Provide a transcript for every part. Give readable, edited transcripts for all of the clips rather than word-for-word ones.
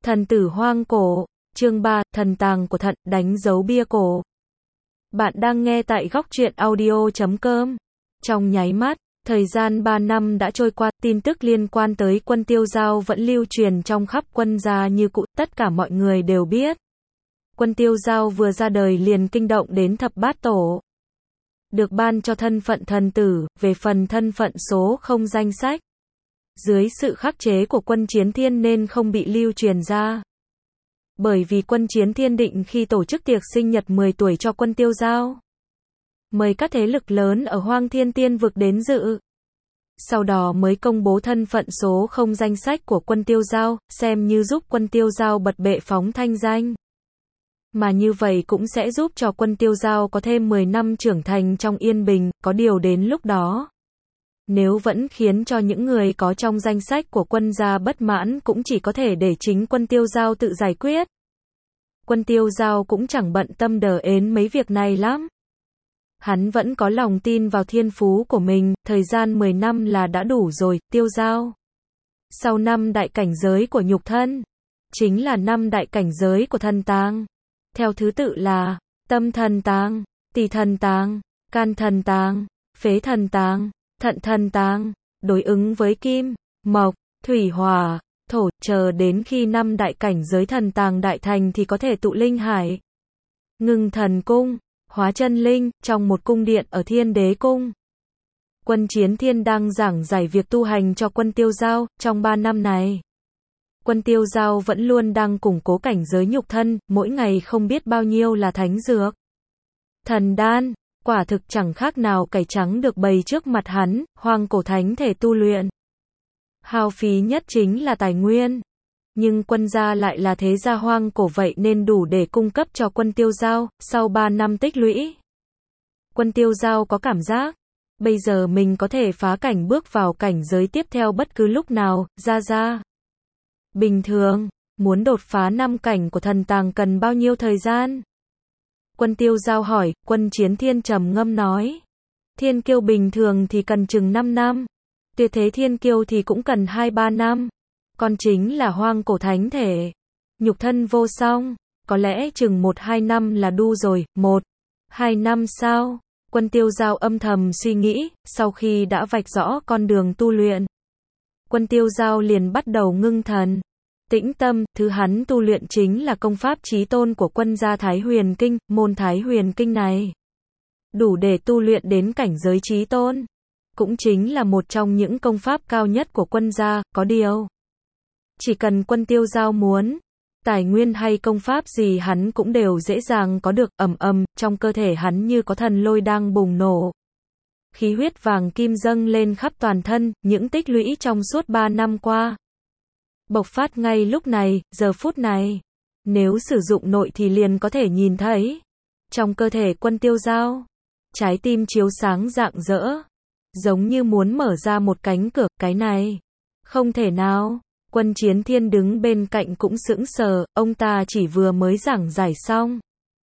Thần tử hoang cổ, chương 3, thần tàng của thận, đánh dấu bia cổ. Bạn đang nghe tại góc truyện audio.com. Trong nháy mắt, thời gian 3 năm đã trôi qua, tin tức liên quan tới quân Tiêu Dao vẫn lưu truyền trong khắp quân gia như cũ, tất cả mọi người đều biết. Quân Tiêu Dao vừa ra đời liền kinh động đến thập bát tổ. Được ban cho thân phận thần tử, về phần thân phận số không danh sách. Dưới sự khắc chế của quân Chiến Thiên nên không bị lưu truyền ra. Bởi vì quân Chiến Thiên định khi tổ chức tiệc sinh nhật 10 tuổi cho quân Tiêu Dao. Mời các thế lực lớn ở Hoang Thiên Tiên vực đến dự. Sau đó mới công bố thân phận số không danh sách của quân Tiêu Dao, xem như giúp quân Tiêu Dao bật bệ phóng thanh danh. Mà như vậy cũng sẽ giúp cho quân Tiêu Dao có thêm 10 năm trưởng thành trong yên bình, có điều đến lúc đó. Nếu vẫn khiến cho những người có trong danh sách của quân gia bất mãn cũng chỉ có thể để chính quân Tiêu Dao tự giải quyết. Quân Tiêu Dao cũng chẳng bận tâm đờ ến mấy việc này lắm. Hắn vẫn có lòng tin vào thiên phú của mình, thời gian 10 năm là đã đủ rồi, Tiêu Dao. Sau 5 đại cảnh giới của nhục thân, chính là 5 đại cảnh giới của thần tàng. Theo thứ tự là, tâm thần tàng, tỳ thần tàng, can thần tàng, phế thần tàng, thận thần tàng, đối ứng với kim, mộc, thủy hỏa, thổ, chờ đến khi 5 đại cảnh giới thần tàng đại thành thì có thể tụ linh hải. Ngưng thần cung, hóa chân linh, trong một cung điện ở Thiên Đế cung. Quân Chiến Thiên đang giảng giải việc tu hành cho quân Tiêu Dao, trong 3 năm này. Quân Tiêu Dao vẫn luôn đang củng cố cảnh giới nhục thân, mỗi ngày không biết bao nhiêu là thánh dược. Thần đan, quả thực chẳng khác nào cải trắng được bày trước mặt hắn, hoang cổ thánh thể tu luyện. Hao phí nhất chính là tài nguyên. Nhưng quân gia lại là thế gia hoang cổ vậy nên đủ để cung cấp cho quân Tiêu Dao, sau 3 năm tích lũy. Quân Tiêu Dao có cảm giác, bây giờ mình có thể phá cảnh bước vào cảnh giới tiếp theo bất cứ lúc nào, ra. Bình thường, muốn đột phá 5 cảnh của thần tàng cần bao nhiêu thời gian? Quân Tiêu Dao hỏi, quân Chiến Thiên trầm ngâm nói. Thiên kiêu bình thường thì cần chừng 5 năm. Tuyệt thế thiên kiêu thì cũng cần 2-3 năm. Còn chính là hoang cổ thánh thể. Nhục thân vô song. Có lẽ chừng 1-2 năm là đủ rồi. 1-2 năm sao? Quân Tiêu Dao âm thầm suy nghĩ, sau khi đã vạch rõ con đường tu luyện. Quân Tiêu Dao liền bắt đầu ngưng thần. Tĩnh tâm, thứ hắn tu luyện chính là công pháp chí tôn của quân gia Thái Huyền Kinh, môn Thái Huyền Kinh này. Đủ để tu luyện đến cảnh giới chí tôn. Cũng chính là một trong những công pháp cao nhất của quân gia, có điều. Chỉ cần quân Tiêu Dao muốn, tài nguyên hay công pháp gì hắn cũng đều dễ dàng có được, trong cơ thể hắn như có thần lôi đang bùng nổ. Khí huyết vàng kim dâng lên khắp toàn thân, những tích lũy trong suốt 3 năm qua. Bộc phát ngay lúc này, giờ phút này. Nếu sử dụng nội thì liền có thể nhìn thấy. Trong cơ thể quân Tiêu Dao, trái tim chiếu sáng rạng rỡ. Giống như muốn mở ra một cánh cửa, cái này. Không thể nào. Quân Chiến Thiên đứng bên cạnh cũng sững sờ, ông ta chỉ vừa mới giảng giải xong.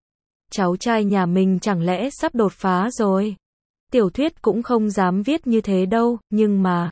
Cháu trai nhà mình chẳng lẽ sắp đột phá rồi. Tiểu thuyết cũng không dám viết như thế đâu, nhưng mà.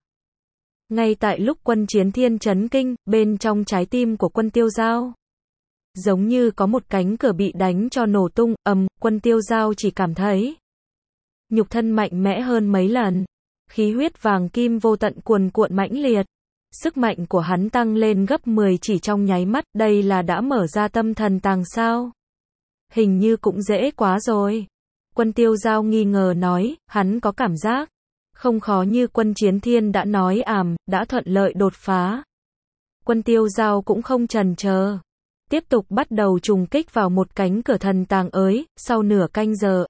Ngay tại lúc quân Chiến Thiên chấn kinh, bên trong trái tim của quân Tiêu Dao. Giống như có một cánh cửa bị đánh cho nổ tung, quân Tiêu Dao chỉ cảm thấy. Nhục thân mạnh mẽ hơn mấy lần. Khí huyết vàng kim vô tận cuồn cuộn mãnh liệt. Sức mạnh của hắn tăng lên gấp 10 chỉ trong nháy mắt, đây là đã mở ra tâm thần tàng sao? Hình như cũng dễ quá rồi. Quân Tiêu Dao nghi ngờ nói, hắn có cảm giác. Không khó như quân Chiến Thiên đã nói đã thuận lợi đột phá. Quân Tiêu Dao cũng không chần chờ. Tiếp tục bắt đầu trùng kích vào một cánh cửa thần tàng ấy, sau nửa canh giờ,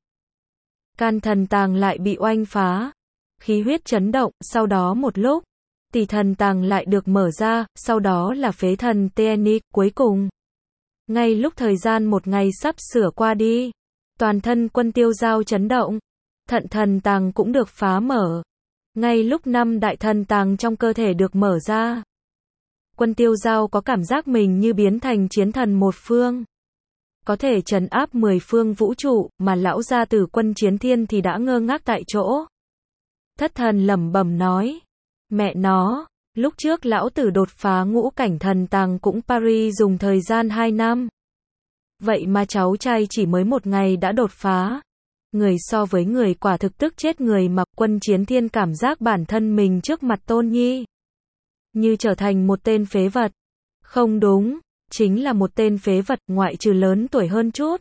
can thần tàng lại bị oanh phá. Khí huyết chấn động, sau đó một lúc. Tỳ thần tàng lại được mở ra, sau đó là phế thần Teenic, cuối cùng. Ngay lúc thời gian một ngày sắp sửa qua đi. Toàn thân quân Tiêu Dao chấn động. Thận thần tàng cũng được phá mở. Ngay lúc 5 đại thần tàng trong cơ thể được mở ra. Quân Tiêu Dao có cảm giác mình như biến thành chiến thần một phương. Có thể trấn áp 10 phương vũ trụ, mà lão gia tử quân Chiến Thiên thì đã ngơ ngác tại chỗ. Thất thần lẩm bẩm nói. Mẹ nó, Lúc trước lão tử đột phá ngũ cảnh thần tàng cũng Paris dùng thời gian 2 năm. Vậy mà cháu trai chỉ mới 1 ngày đã đột phá. Người so với người quả thực tức chết người mà. Quân Chiến Thiên cảm giác bản thân mình trước mặt Tôn Nhi như trở thành một tên phế vật. Không đúng, chính là một tên phế vật, ngoại trừ lớn tuổi hơn chút.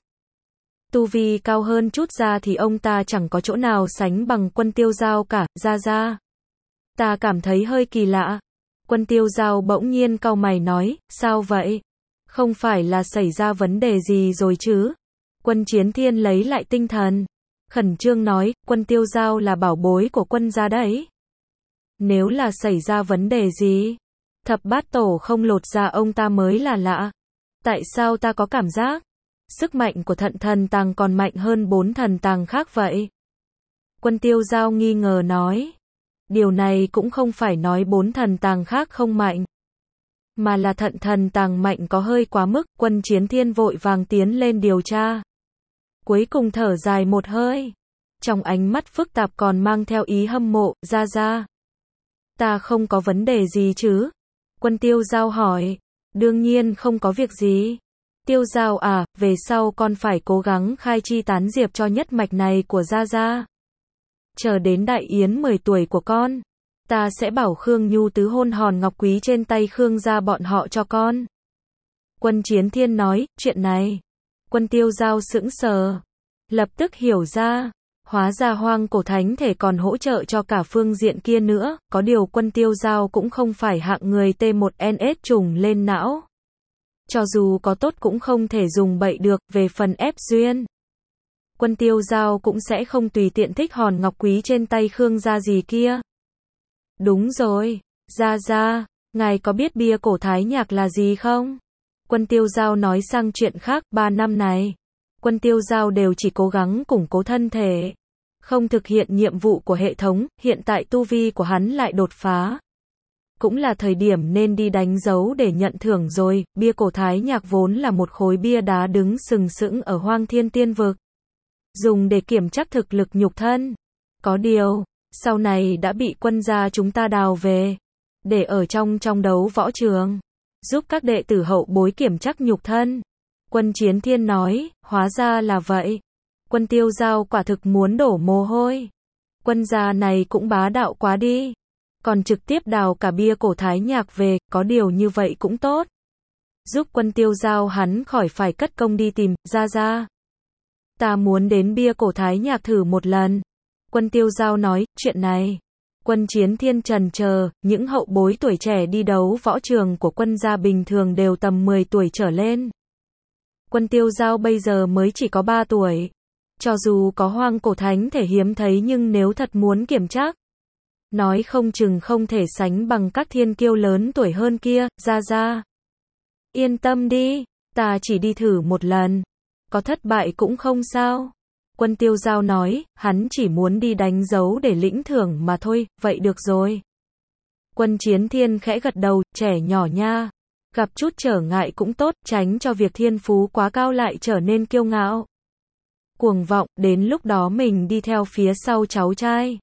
Tu vi cao hơn chút ra thì ông ta chẳng có chỗ nào sánh bằng Quân Tiêu Giao cả. Ra. Ta cảm thấy hơi kỳ lạ. Quân Tiêu Giao bỗng nhiên cau mày nói, sao vậy? Không phải là xảy ra vấn đề gì rồi chứ? Quân Chiến Thiên lấy lại tinh thần, khẩn trương nói, Quân Tiêu Giao là bảo bối của quân gia đấy. Nếu là xảy ra vấn đề gì, Thập Bát Tổ không lột ra ông ta mới là lạ. Tại sao ta có cảm giác sức mạnh của Thận Thần Tàng còn mạnh hơn 4 thần tàng khác vậy? Quân Tiêu Giao nghi ngờ nói. Điều này cũng không phải nói 4 thần tàng khác không mạnh, mà là Thận Thần Tàng mạnh có hơi quá mức. Quân Chiến Thiên vội vàng tiến lên điều tra. Cuối cùng thở dài một hơi, trong ánh mắt phức tạp còn mang theo ý hâm mộ. Ra. Ta không có vấn đề gì chứ? Quân Tiêu Giao hỏi. Đương nhiên không có việc gì. Tiêu Giao à, về sau con phải cố gắng khai chi tán diệp cho nhất mạch này của Gia. Chờ đến đại yến 10 tuổi của con, ta sẽ bảo Khương Nhu tứ hôn hòn ngọc quý trên tay Khương gia bọn họ cho con. Quân Chiến Thiên nói, chuyện này. Quân Tiêu Giao sững sờ, lập tức hiểu ra. Hóa ra hoang cổ thánh thể còn hỗ trợ cho cả phương diện kia nữa. Có điều Quân Tiêu Giao cũng không phải hạng người T1NS trùng lên não. Cho dù có tốt cũng không thể dùng bậy được. Về phần ép duyên, Quân Tiêu Giao cũng sẽ không tùy tiện thích hòn ngọc quý trên tay Khương gia gì kia. Đúng rồi, Ra, ngài có biết bia cổ Thái Nhạc là gì không? Quân Tiêu Giao nói sang chuyện khác. 3 năm này, Quân Tiêu Giao đều chỉ cố gắng củng cố thân thể, không thực hiện nhiệm vụ của hệ thống. Hiện tại tu vi của hắn lại đột phá, cũng là thời điểm nên đi đánh dấu để nhận thưởng rồi. Bia cổ Thái Nhạc vốn là một khối bia đá đứng sừng sững ở Hoang Thiên Tiên Vực, dùng để kiểm chắc thực lực nhục thân. Có điều, sau này đã bị quân gia chúng ta đào về, để ở trong đấu võ trường, giúp các đệ tử hậu bối kiểm chắc nhục thân. Quân Chiến Thiên nói, hóa ra là vậy. Quân Tiêu Giao quả thực muốn đổ mồ hôi. Quân gia này cũng bá đạo quá đi. Còn trực tiếp đào cả bia cổ Thái Nhạc về, có điều như vậy cũng tốt. Giúp Quân Tiêu Giao hắn khỏi phải cất công đi tìm. Ra. Ta muốn đến bia cổ Thái Nhạc thử một lần. Quân Tiêu Giao nói, chuyện này. Quân Chiến Thiên trần chờ, những hậu bối tuổi trẻ đi đấu võ trường của quân gia bình thường đều tầm 10 tuổi trở lên. Quân Tiêu Giao bây giờ mới chỉ có 3 tuổi. Cho dù có hoang cổ thánh thể hiếm thấy nhưng nếu thật muốn kiểm tra, nói không chừng không thể sánh bằng các thiên kiêu lớn tuổi hơn kia. Ra. Yên tâm đi, ta chỉ đi thử một lần. Có thất bại cũng không sao. Quân Tiêu Giao nói, hắn chỉ muốn đi đánh dấu để lĩnh thưởng mà thôi. Vậy được rồi. Quân Chiến Thiên khẽ gật đầu, trẻ nhỏ nha. Gặp chút trở ngại cũng tốt, tránh cho việc thiên phú quá cao lại trở nên kiêu ngạo, cuồng vọng. Đến lúc đó mình đi theo phía sau cháu trai,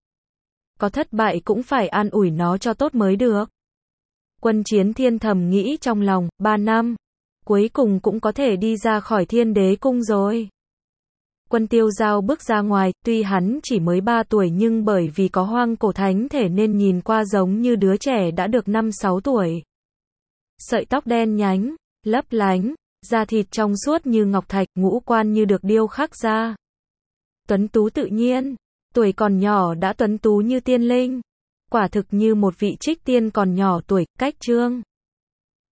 có thất bại cũng phải an ủi nó cho tốt mới được. Quân Chiến Thiên thầm nghĩ trong lòng, 3 năm, cuối cùng cũng có thể đi ra khỏi Thiên Đế Cung rồi. Quân Tiêu Giao bước ra ngoài, tuy hắn chỉ mới 3 tuổi nhưng bởi vì có hoang cổ thánh thể nên nhìn qua giống như đứa trẻ đã được 5-6 tuổi. Sợi tóc đen nhánh, lấp lánh, da thịt trong suốt như ngọc thạch, ngũ quan như được điêu khắc ra. Tuấn tú tự nhiên, tuổi còn nhỏ đã tuấn tú như tiên linh. Quả thực như một vị trích tiên còn nhỏ tuổi. Cách chương